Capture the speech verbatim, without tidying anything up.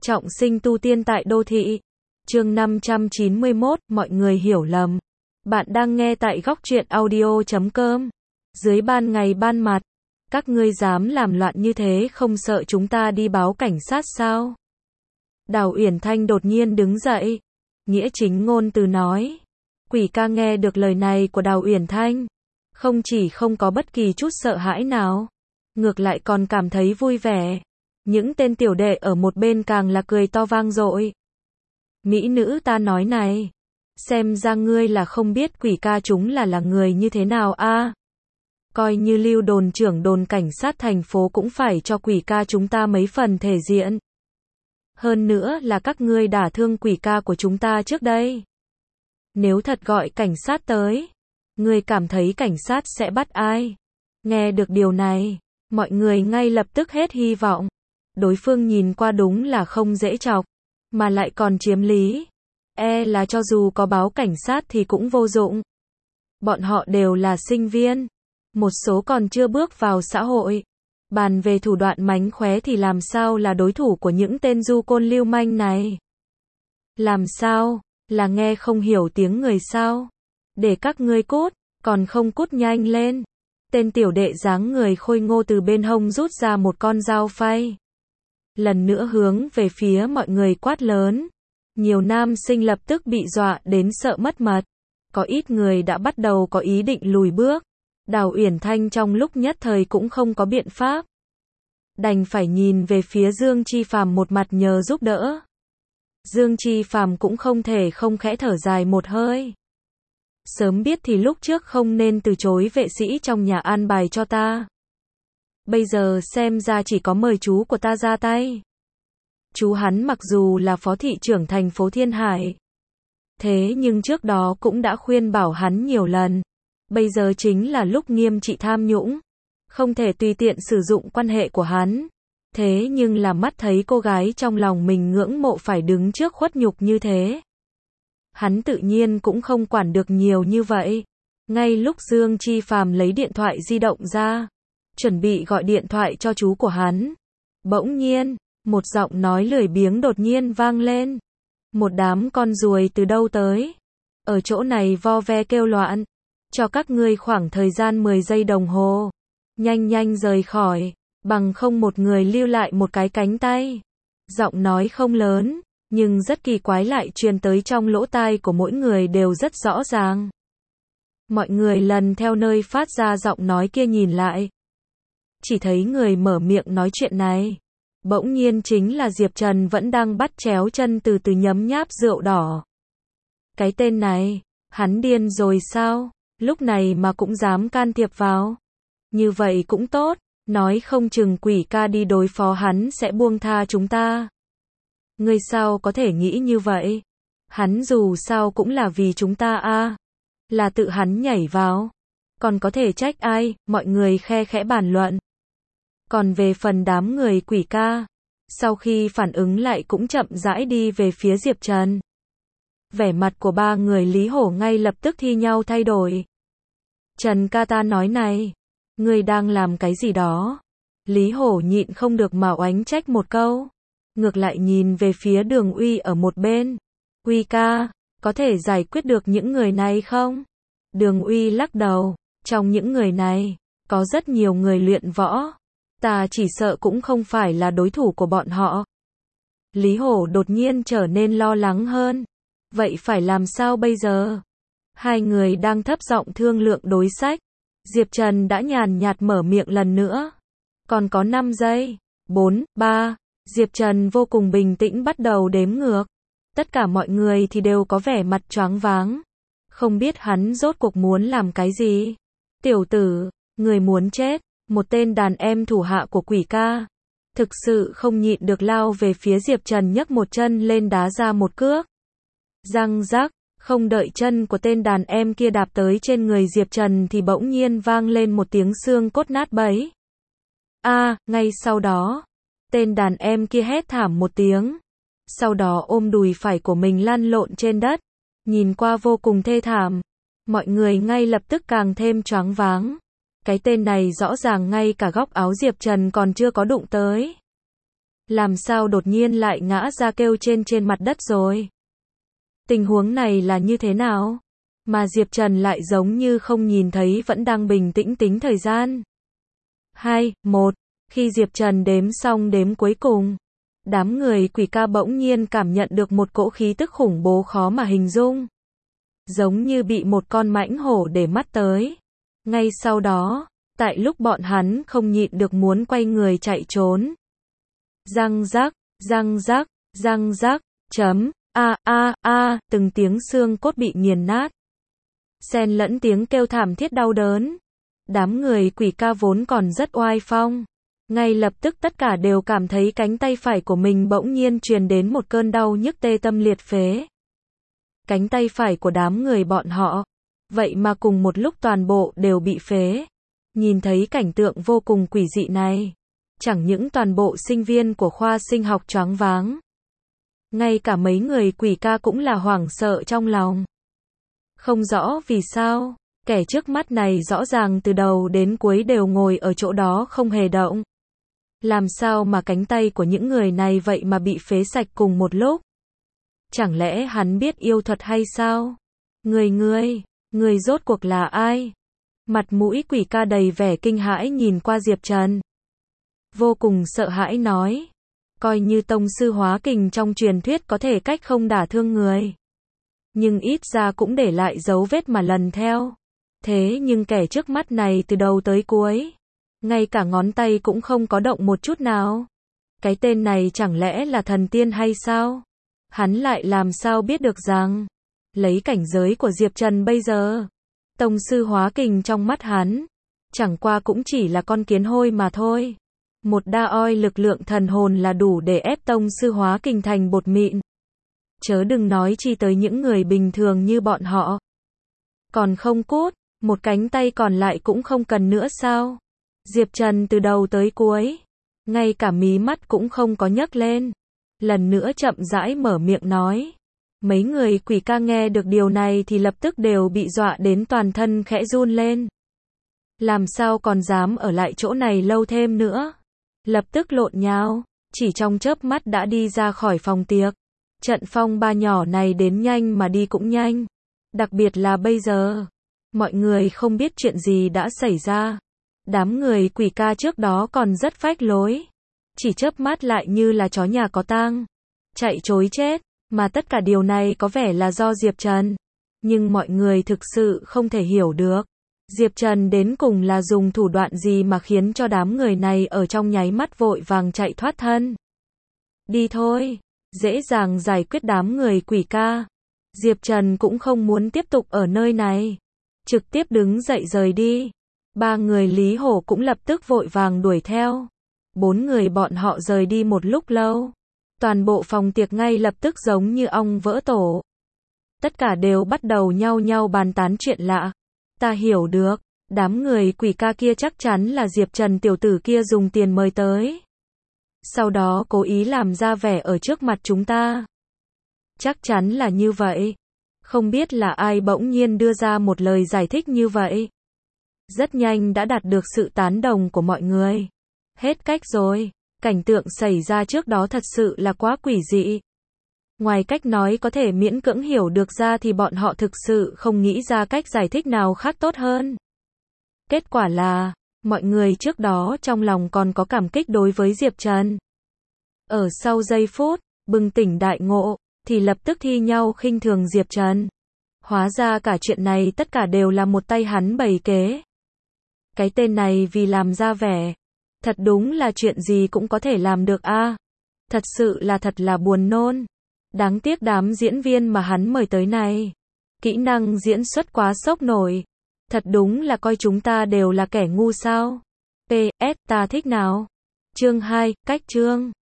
Trọng sinh tu tiên tại đô thị. Chương năm trăm chín mươi mốt, mọi người hiểu lầm. Bạn đang nghe tại góc truyện audio chấm com. Dưới ban ngày ban mặt, các ngươi dám làm loạn như thế không sợ chúng ta đi báo cảnh sát sao? Đào Uyển Thanh đột nhiên đứng dậy, nghĩa chính ngôn từ nói. Quỷ ca nghe được lời này của Đào Uyển Thanh, không chỉ không có bất kỳ chút sợ hãi nào, ngược lại còn cảm thấy vui vẻ. Những tên tiểu đệ ở một bên càng là cười to vang dội. Mỹ nữ ta nói này, xem ra ngươi là không biết quỷ ca chúng là là người như thế nào a. Coi như Lưu đồn trưởng đồn cảnh sát thành phố cũng phải cho quỷ ca chúng ta mấy phần thể diện. Hơn nữa là các ngươi đả thương quỷ ca của chúng ta trước đây. Nếu thật gọi cảnh sát tới, ngươi cảm thấy cảnh sát sẽ bắt ai? Nghe được điều này, mọi người ngay lập tức hết hy vọng. Đối phương nhìn qua đúng là không dễ chọc, mà lại còn chiếm lý. E là cho dù có báo cảnh sát thì cũng vô dụng. Bọn họ đều là sinh viên, một số còn chưa bước vào xã hội. Bàn về thủ đoạn mánh khóe thì làm sao là đối thủ của những tên du côn lưu manh này? Làm sao? Là nghe không hiểu tiếng người sao? Để các ngươi cút, còn không cút nhanh lên. Tên tiểu đệ dáng người khôi ngô từ bên hông rút ra một con dao phay. Lần nữa hướng về phía mọi người quát lớn. Nhiều nam sinh lập tức bị dọa đến sợ mất mật. Có ít người đã bắt đầu có ý định lùi bước. Đào Uyển Thanh trong lúc nhất thời cũng không có biện pháp. Đành phải nhìn về phía Dương Chi Phàm một mặt nhờ giúp đỡ. Dương Chi Phàm cũng không thể không khẽ thở dài một hơi. Sớm biết thì lúc trước không nên từ chối vệ sĩ trong nhà an bài cho ta. Bây giờ xem ra chỉ có mời chú của ta ra tay. Chú hắn mặc dù là phó thị trưởng thành phố Thiên Hải, thế nhưng trước đó cũng đã khuyên bảo hắn nhiều lần. Bây giờ chính là lúc nghiêm trị tham nhũng, không thể tùy tiện sử dụng quan hệ của hắn. Thế nhưng là mắt thấy cô gái trong lòng mình ngưỡng mộ phải đứng trước khuất nhục như thế. Hắn tự nhiên cũng không quản được nhiều như vậy. Ngay lúc Dương Chi Phàm lấy điện thoại di động ra, chuẩn bị gọi điện thoại cho chú của hắn, bỗng nhiên, một giọng nói lười biếng đột nhiên vang lên. Một đám con ruồi từ đâu tới? Ở chỗ này vo ve kêu loạn. Cho các ngươi khoảng thời gian mười giây đồng hồ. Nhanh nhanh rời khỏi, bằng không một người lưu lại một cái cánh tay. Giọng nói không lớn, nhưng rất kỳ quái lại truyền tới trong lỗ tai của mỗi người đều rất rõ ràng. Mọi người lần theo nơi phát ra giọng nói kia nhìn lại. Chỉ thấy người mở miệng nói chuyện này, bỗng nhiên chính là Diệp Trần vẫn đang bắt chéo chân từ từ nhấm nháp rượu đỏ. Cái tên này, hắn điên rồi sao? Lúc này mà cũng dám can thiệp vào. Như vậy cũng tốt, nói không chừng quỷ ca đi đối phó hắn sẽ buông tha chúng ta. Ngươi sao có thể nghĩ như vậy? Hắn dù sao cũng là vì chúng ta a, là tự hắn nhảy vào. Còn có thể trách ai? Mọi người khe khẽ bàn luận. Còn về phần đám người quỷ ca, sau khi phản ứng lại cũng chậm rãi đi về phía Diệp Trần. Vẻ mặt của ba người Lý Hổ ngay lập tức thi nhau thay đổi. Trần ca ta nói này, ngươi đang làm cái gì đó? Lý Hổ nhịn không được mà oánh trách một câu. Ngược lại nhìn về phía Đường Uy ở một bên. Uy ca, có thể giải quyết được những người này không? Đường Uy lắc đầu, trong những người này, có rất nhiều người luyện võ. Ta chỉ sợ cũng không phải là đối thủ của bọn họ. Lý Hổ đột nhiên trở nên lo lắng hơn. Vậy phải làm sao bây giờ? Hai người đang thấp giọng thương lượng đối sách. Diệp Trần đã nhàn nhạt mở miệng lần nữa. Còn có năm giây. bốn, ba. Diệp Trần vô cùng bình tĩnh bắt đầu đếm ngược. Tất cả mọi người thì đều có vẻ mặt choáng váng. Không biết hắn rốt cuộc muốn làm cái gì. Tiểu tử, người muốn chết. Một tên đàn em thủ hạ của quỷ ca. Thực sự không nhịn được lao về phía Diệp Trần nhấc một chân lên đá ra một cước. Răng rắc, không đợi chân của tên đàn em kia đạp tới trên người Diệp Trần thì bỗng nhiên vang lên một tiếng xương cốt nát bấy. A, à, ngay sau đó, tên đàn em kia hét thảm một tiếng. Sau đó ôm đùi phải của mình lăn lộn trên đất. Nhìn qua vô cùng thê thảm. Mọi người ngay lập tức càng thêm choáng váng. Cái tên này rõ ràng ngay cả góc áo Diệp Trần còn chưa có đụng tới. Làm sao đột nhiên lại ngã ra kêu trên trên mặt đất rồi? Tình huống này là như thế nào? Mà Diệp Trần lại giống như không nhìn thấy vẫn đang bình tĩnh tính thời gian. Hai, một. Khi Diệp Trần đếm xong đếm cuối cùng, đám người quỷ ca bỗng nhiên cảm nhận được một cỗ khí tức khủng bố khó mà hình dung. Giống như bị một con mãnh hổ để mắt tới. Ngay sau đó, tại lúc bọn hắn không nhịn được muốn quay người chạy trốn. Răng rắc, răng rắc, răng rắc, chấm, a a a, từng tiếng xương cốt bị nghiền nát. Xen lẫn tiếng kêu thảm thiết đau đớn. Đám người quỷ ca vốn còn rất oai phong. Ngay lập tức tất cả đều cảm thấy cánh tay phải của mình bỗng nhiên truyền đến một cơn đau nhức tê tâm liệt phế. Cánh tay phải của đám người bọn họ, vậy mà cùng một lúc toàn bộ đều bị phế. Nhìn thấy cảnh tượng vô cùng quỷ dị này, chẳng những toàn bộ sinh viên của khoa sinh học choáng váng, ngay cả mấy người quỷ ca cũng là hoảng sợ trong lòng. Không rõ vì sao, kẻ trước mắt này rõ ràng từ đầu đến cuối đều ngồi ở chỗ đó không hề động. Làm sao mà cánh tay của những người này vậy mà bị phế sạch cùng một lúc? Chẳng lẽ hắn biết yêu thuật hay sao? Người người, người rốt cuộc là ai? Mặt mũi quỷ ca đầy vẻ kinh hãi nhìn qua Diệp Trần. Vô cùng sợ hãi nói. Coi như tông sư hóa kình trong truyền thuyết có thể cách không đả thương người, nhưng ít ra cũng để lại dấu vết mà lần theo. Thế nhưng kẻ trước mắt này từ đầu tới cuối, ngay cả ngón tay cũng không có động một chút nào. Cái tên này chẳng lẽ là thần tiên hay sao? Hắn lại làm sao biết được rằng, lấy cảnh giới của Diệp Trần bây giờ, tông sư hóa kình trong mắt hắn, chẳng qua cũng chỉ là con kiến hôi mà thôi. Một đa oi lực lượng thần hồn là đủ để ép tông sư hóa kình thành bột mịn. Chớ đừng nói chi tới những người bình thường như bọn họ. Còn không cút, một cánh tay còn lại cũng không cần nữa sao? Diệp Trần từ đầu tới cuối, ngay cả mí mắt cũng không có nhấc lên. Lần nữa chậm rãi mở miệng nói. Mấy người quỷ ca nghe được điều này thì lập tức đều bị dọa đến toàn thân khẽ run lên. Làm sao còn dám ở lại chỗ này lâu thêm nữa? Lập tức lộn nhào, chỉ trong chớp mắt đã đi ra khỏi phòng tiệc. Trận phong ba nhỏ này đến nhanh mà đi cũng nhanh. Đặc biệt là bây giờ, mọi người không biết chuyện gì đã xảy ra. Đám người quỷ ca trước đó còn rất phách lối, chỉ chớp mắt lại như là chó nhà có tang, chạy trối chết, mà tất cả điều này có vẻ là do Diệp Trần. Nhưng mọi người thực sự không thể hiểu được, Diệp Trần đến cùng là dùng thủ đoạn gì mà khiến cho đám người này ở trong nháy mắt vội vàng chạy thoát thân. Đi thôi, dễ dàng giải quyết đám người quỷ ca. Diệp Trần cũng không muốn tiếp tục ở nơi này, trực tiếp đứng dậy rời đi. Ba người Lý Hổ cũng lập tức vội vàng đuổi theo. Bốn người bọn họ rời đi một lúc lâu, toàn bộ phòng tiệc ngay lập tức giống như ong vỡ tổ. Tất cả đều bắt đầu nhau nhau bàn tán chuyện lạ. Ta hiểu được, đám người quỷ ca kia chắc chắn là Diệp Trần tiểu tử kia dùng tiền mời tới, sau đó cố ý làm ra vẻ ở trước mặt chúng ta. Chắc chắn là như vậy. Không biết là ai bỗng nhiên đưa ra một lời giải thích như vậy. Rất nhanh đã đạt được sự tán đồng của mọi người. Hết cách rồi, cảnh tượng xảy ra trước đó thật sự là quá quỷ dị. Ngoài cách nói có thể miễn cưỡng hiểu được ra thì bọn họ thực sự không nghĩ ra cách giải thích nào khác tốt hơn. Kết quả là, mọi người trước đó trong lòng còn có cảm kích đối với Diệp Trần. Ở sau giây phút, bừng tỉnh đại ngộ, thì lập tức thi nhau khinh thường Diệp Trần. Hóa ra cả chuyện này tất cả đều là một tay hắn bày kế. Cái tên này vì làm ra vẻ, thật đúng là chuyện gì cũng có thể làm được a. À, thật sự là thật là buồn nôn. Đáng tiếc đám diễn viên mà hắn mời tới này, kỹ năng diễn xuất quá sốc nổi. Thật đúng là coi chúng ta đều là kẻ ngu sao. pê ét ta thích nào. Chương hai, cách chương.